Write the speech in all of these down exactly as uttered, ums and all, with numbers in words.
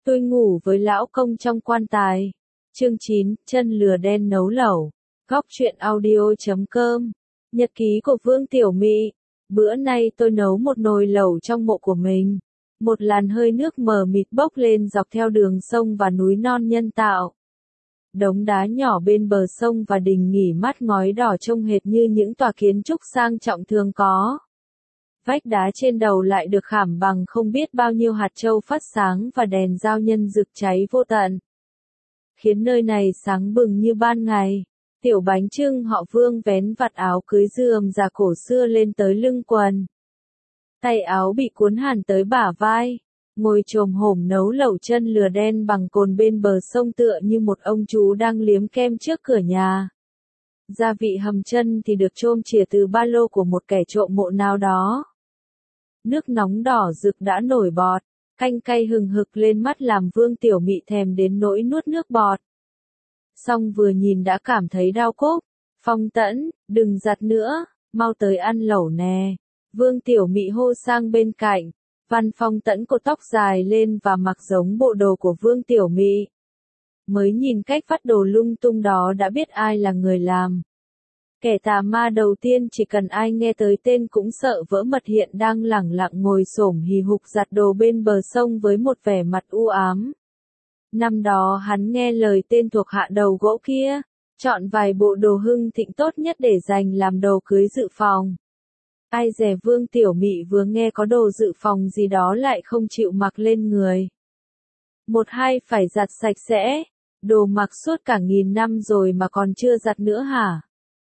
Tôi ngủ với lão công trong quan tài. Chương chín, chân lừa đen nấu lẩu. Góc truyện audio chấm com. Nhật ký của Vương Tiểu Mị. Bữa nay tôi nấu một nồi lẩu trong mộ của mình. Một làn hơi nước mờ mịt bốc lên dọc theo đường sông và núi non nhân tạo. Đống đá nhỏ bên bờ sông và đình nghỉ mát ngói đỏ trông hệt như những tòa kiến trúc sang trọng thường có. Vách đá trên đầu lại được khảm bằng không biết bao nhiêu hạt châu phát sáng và đèn giao nhân rực cháy vô tận, khiến nơi này sáng bừng như ban ngày. Tiểu bánh chưng họ Vương vén vạt áo cưới rườm rà cổ xưa lên tới lưng quần. Tay áo bị cuốn hẳn tới bả vai, ngồi chồm hổm nấu lẩu chân lừa đen bằng cồn bên bờ sông tựa như một ông chú đang liếm kem trước cửa nhà. Gia vị hầm chân thì được chôm chìa từ ba lô của một kẻ trộm mộ nào đó. Nước nóng đỏ rực đã nổi bọt, canh cay hừng hực lên mắt làm Vương Tiểu Mị thèm đến nỗi nuốt nước bọt. Xong vừa nhìn đã cảm thấy đau cốp. Phong Tẫn, đừng giặt nữa, mau tới ăn lẩu nè. Vương Tiểu Mị hô sang bên cạnh. Văn Phong Tẫn cột tóc dài lên và mặc giống bộ đồ của Vương Tiểu Mị. Mới nhìn cách vắt đồ lung tung đó đã biết ai là người làm. Kẻ tà ma đầu tiên chỉ cần ai nghe tới tên cũng sợ vỡ mật hiện đang lẳng lặng ngồi xổm hì hục giặt đồ bên bờ sông với một vẻ mặt u ám. Năm đó hắn nghe lời tên thuộc hạ đầu gỗ kia, chọn vài bộ đồ hưng thịnh tốt nhất để dành làm đồ cưới dự phòng. Ai dè Vương Tiểu Mị vừa nghe có đồ dự phòng gì đó lại không chịu mặc lên người. Một hai phải giặt sạch sẽ, đồ mặc suốt cả nghìn năm rồi mà còn chưa giặt nữa hả?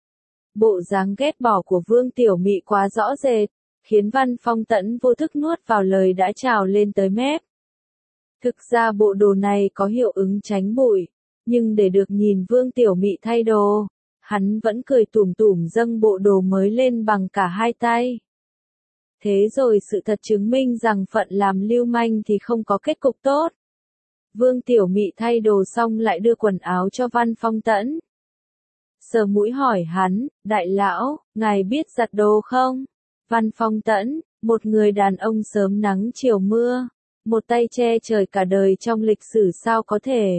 Bộ dáng ghét bỏ của Vương Tiểu Mị quá rõ rệt, khiến Văn Phong Tẫn vô thức nuốt vào lời đã trào lên tới mép. Thực ra bộ đồ này có hiệu ứng tránh bụi, nhưng để được nhìn Vương Tiểu Mị thay đồ, hắn vẫn cười tủm tủm dâng bộ đồ mới lên bằng cả hai tay. Thế rồi sự thật chứng minh rằng phận làm lưu manh thì không có kết cục tốt. Vương Tiểu Mị thay đồ xong lại đưa quần áo cho Văn Phong Tẫn. Sờ mũi hỏi hắn, đại lão, ngài biết giặt đồ không? Văn Phong Tẫn, một người đàn ông sớm nắng chiều mưa, một tay che trời cả đời trong lịch sử sao có thể?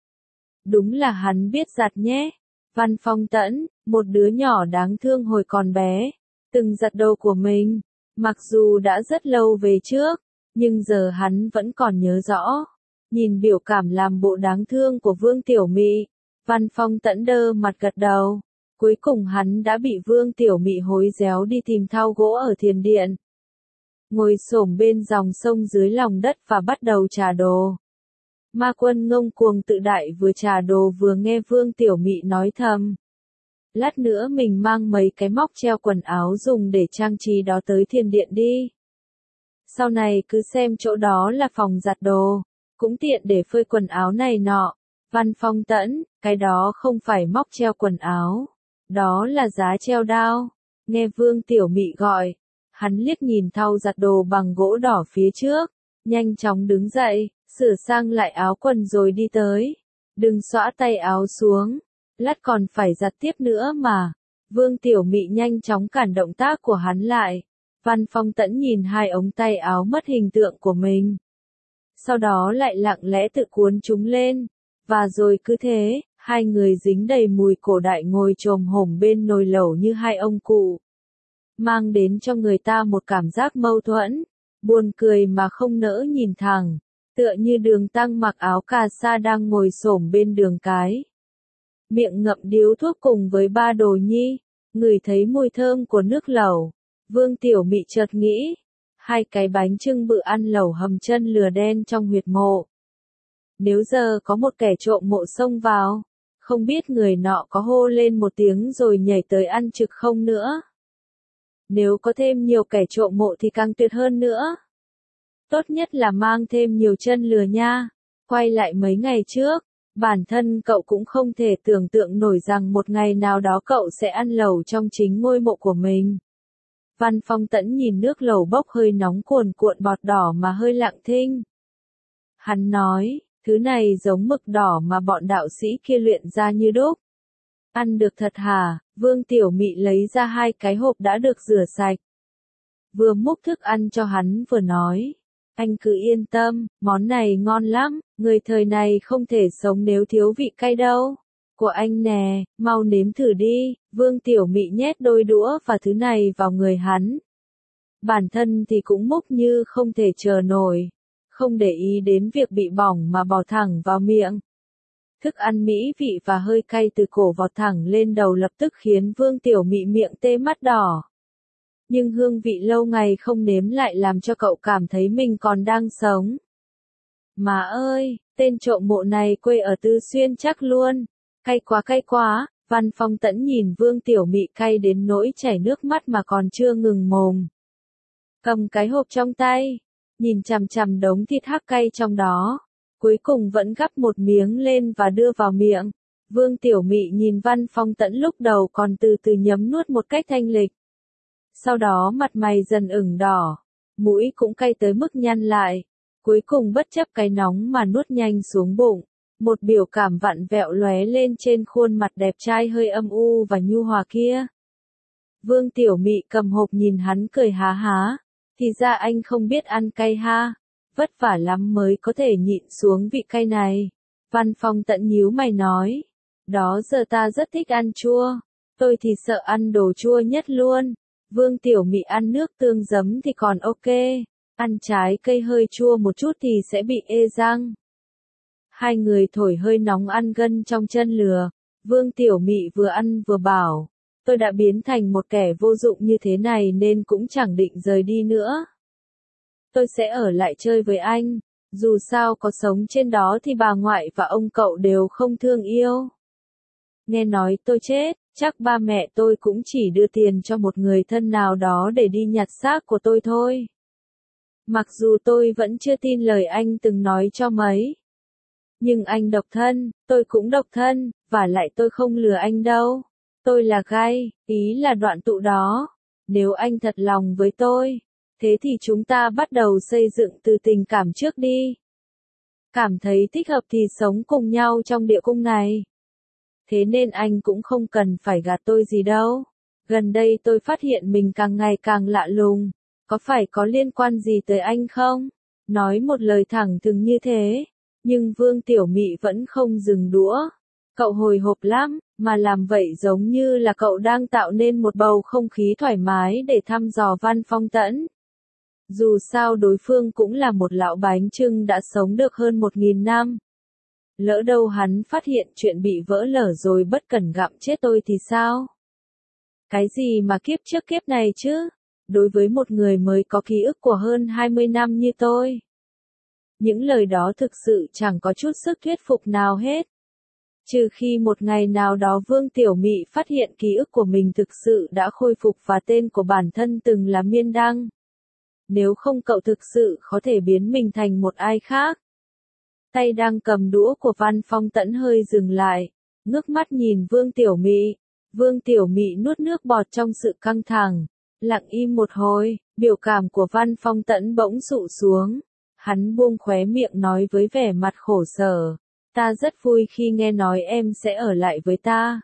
Đúng là hắn biết giặt nhé. Văn Phong Tẫn, một đứa nhỏ đáng thương hồi còn bé, từng giặt đồ của mình, mặc dù đã rất lâu về trước, nhưng giờ hắn vẫn còn nhớ rõ. Nhìn biểu cảm làm bộ đáng thương của Vương Tiểu Mị, Văn Phong Tẫn đơ mặt gật đầu. Cuối cùng hắn đã bị Vương Tiểu Mị hối réo đi tìm thau gỗ ở thiền điện. Ngồi xổm bên dòng sông dưới lòng đất và bắt đầu trà đồ. Ma Quân ngông cuồng tự đại vừa trà đồ vừa nghe Vương Tiểu Mị nói thầm. Lát nữa mình mang mấy cái móc treo quần áo dùng để trang trí đó tới thiền điện đi. Sau này cứ xem chỗ đó là phòng giặt đồ, cũng tiện để phơi quần áo này nọ. Văn Phong Tẫn, cái đó không phải móc treo quần áo, đó là giá treo đao. Nghe Vương Tiểu Mị gọi, hắn liếc nhìn thau giặt đồ bằng gỗ đỏ phía trước, nhanh chóng đứng dậy, sửa sang lại áo quần rồi đi tới. Đừng xõa tay áo xuống, lát còn phải giặt tiếp nữa mà. Vương Tiểu Mị nhanh chóng cản động tác của hắn lại. Văn Phong Tẫn nhìn hai ống tay áo mất hình tượng của mình. Sau đó lại lặng lẽ tự cuốn chúng lên. Và rồi cứ thế, hai người dính đầy mùi cổ đại ngồi chồm hổm bên nồi lẩu như hai ông cụ. Mang đến cho người ta một cảm giác mâu thuẫn, buồn cười mà không nỡ nhìn thẳng, tựa như Đường Tăng mặc áo cà sa đang ngồi xổm bên đường cái. Miệng ngậm điếu thuốc cùng với ba đồ nhi, ngửi thấy mùi thơm của nước lẩu. Vương Tiểu Mị chợt nghĩ, hai cái bánh chưng bự ăn lẩu hầm chân lừa đen trong huyệt mộ. Nếu giờ có một kẻ trộm mộ xông vào, không biết người nọ có hô lên một tiếng rồi nhảy tới ăn trực không nữa. Nếu có thêm nhiều kẻ trộm mộ thì càng tuyệt hơn nữa. Tốt nhất là mang thêm nhiều chân lừa nha. Quay lại mấy ngày trước, bản thân cậu cũng không thể tưởng tượng nổi rằng một ngày nào đó cậu sẽ ăn lẩu trong chính ngôi mộ của mình. Văn Phong Tẫn nhìn nước lẩu bốc hơi nóng cuồn cuộn bọt đỏ mà hơi lặng thinh. Hắn nói, thứ này giống mực đỏ mà bọn đạo sĩ kia luyện ra như đúc. Ăn được thật hả? Vương Tiểu Mị lấy ra hai cái hộp đã được rửa sạch. Vừa múc thức ăn cho hắn vừa nói. Anh cứ yên tâm, món này ngon lắm, người thời này không thể sống nếu thiếu vị cay đâu. Của anh nè, mau nếm thử đi. Vương Tiểu Mị nhét đôi đũa và thứ này vào người hắn. Bản thân thì cũng múc như không thể chờ nổi, không để ý đến việc bị bỏng mà bỏ thẳng vào miệng. Thức ăn mỹ vị và hơi cay từ cổ vọt thẳng lên đầu lập tức khiến Vương Tiểu Mị miệng tê mắt đỏ. Nhưng hương vị lâu ngày không nếm lại làm cho cậu cảm thấy mình còn đang sống. Má ơi, tên trộm mộ này quê ở Tư Xuyên chắc luôn. Cay quá cay quá. Văn Phong Tẫn nhìn Vương Tiểu Mị cay đến nỗi chảy nước mắt mà còn chưa ngừng mồm. Cầm cái hộp trong tay, nhìn chằm chằm đống thịt hắc cay trong đó, cuối cùng vẫn gắp một miếng lên và đưa vào miệng. Vương Tiểu Mị nhìn Văn Phong Tẫn lúc đầu còn từ từ nhấm nuốt một cách thanh lịch. Sau đó mặt mày dần ửng đỏ, mũi cũng cay tới mức nhăn lại, cuối cùng bất chấp cái nóng mà nuốt nhanh xuống bụng. Một biểu cảm vặn vẹo lóe lên trên khuôn mặt đẹp trai hơi âm u và nhu hòa kia. Vương Tiểu Mị cầm hộp nhìn hắn cười há há. Thì ra anh không biết ăn cay ha. Vất vả lắm mới có thể nhịn xuống vị cay này. Văn Phong Tẫn nhíu mày nói. Đó giờ ta rất thích ăn chua. Tôi thì sợ ăn đồ chua nhất luôn. Vương Tiểu Mị ăn nước tương giấm thì còn ok. Ăn trái cây hơi chua một chút thì sẽ bị ê răng. Hai người thổi hơi nóng ăn gân trong chân lừa. Vương Tiểu Mị vừa ăn vừa bảo. Tôi đã biến thành một kẻ vô dụng như thế này nên cũng chẳng định rời đi nữa. Tôi sẽ ở lại chơi với anh. Dù sao có sống trên đó thì bà ngoại và ông cậu đều không thương yêu. Nghe nói tôi chết, chắc ba mẹ tôi cũng chỉ đưa tiền cho một người thân nào đó để đi nhặt xác của tôi thôi. Mặc dù tôi vẫn chưa tin lời anh từng nói cho mấy. Nhưng anh độc thân, tôi cũng độc thân, và lại tôi không lừa anh đâu. Tôi là gay, ý là đoạn tụ đó. Nếu anh thật lòng với tôi, thế thì chúng ta bắt đầu xây dựng từ tình cảm trước đi. Cảm thấy thích hợp thì sống cùng nhau trong địa cung này. Thế nên anh cũng không cần phải gạt tôi gì đâu. Gần đây tôi phát hiện mình càng ngày càng lạ lùng. Có phải có liên quan gì tới anh không? Nói một lời thẳng thừng như thế. Nhưng Vương Tiểu Mị vẫn không dừng đũa. Cậu hồi hộp lắm, mà làm vậy giống như là cậu đang tạo nên một bầu không khí thoải mái để thăm dò Văn Phong Tẫn. Dù sao đối phương cũng là một lão bánh chưng đã sống được hơn một nghìn năm. Lỡ đâu hắn phát hiện chuyện bị vỡ lở rồi bất cẩn gặm chết tôi thì sao? Cái gì mà kiếp trước kiếp này chứ? Đối với một người mới có ký ức của hơn hai mươi năm như tôi. Những lời đó thực sự chẳng có chút sức thuyết phục nào hết. Trừ khi một ngày nào đó Vương Tiểu Mị phát hiện ký ức của mình thực sự đã khôi phục và tên của bản thân từng là Miên Đăng. Nếu không cậu thực sự có thể biến mình thành một ai khác. Tay đang cầm đũa của Văn Phong Tẫn hơi dừng lại, ngước mắt nhìn Vương Tiểu Mị. Vương Tiểu Mị nuốt nước bọt trong sự căng thẳng, lặng im một hồi, biểu cảm của Văn Phong Tẫn bỗng sụ xuống. Hắn buông khóe miệng nói với vẻ mặt khổ sở. Ta rất vui khi nghe nói em sẽ ở lại với ta.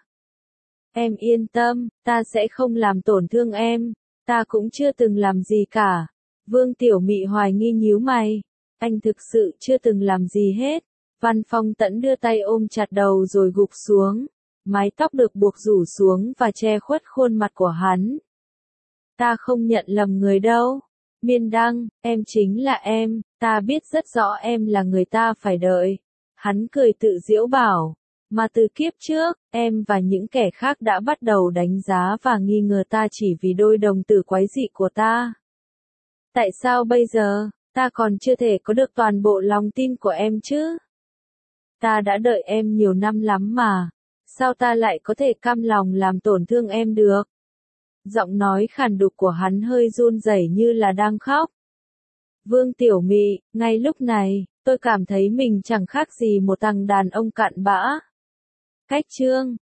Em yên tâm, ta sẽ không làm tổn thương em. Ta cũng chưa từng làm gì cả. Vương Tiểu Mị hoài nghi nhíu mày. Anh thực sự chưa từng làm gì hết. Văn Phong Tẫn đưa tay ôm chặt đầu rồi gục xuống. Mái tóc được buộc rủ xuống và che khuất khuôn mặt của hắn. Ta không nhận lầm người đâu. Miên Đăng, em chính là em, ta biết rất rõ em là người ta phải đợi. Hắn cười tự giễu bảo, mà từ kiếp trước, em và những kẻ khác đã bắt đầu đánh giá và nghi ngờ ta chỉ vì đôi đồng tử quái dị của ta. Tại sao bây giờ, ta còn chưa thể có được toàn bộ lòng tin của em chứ? Ta đã đợi em nhiều năm lắm mà, sao ta lại có thể cam lòng làm tổn thương em được? Giọng nói khàn đục của hắn hơi run rẩy như là đang khóc. Vương Tiểu Mị, ngay lúc này, tôi cảm thấy mình chẳng khác gì một thằng đàn ông cặn bã. Cách chương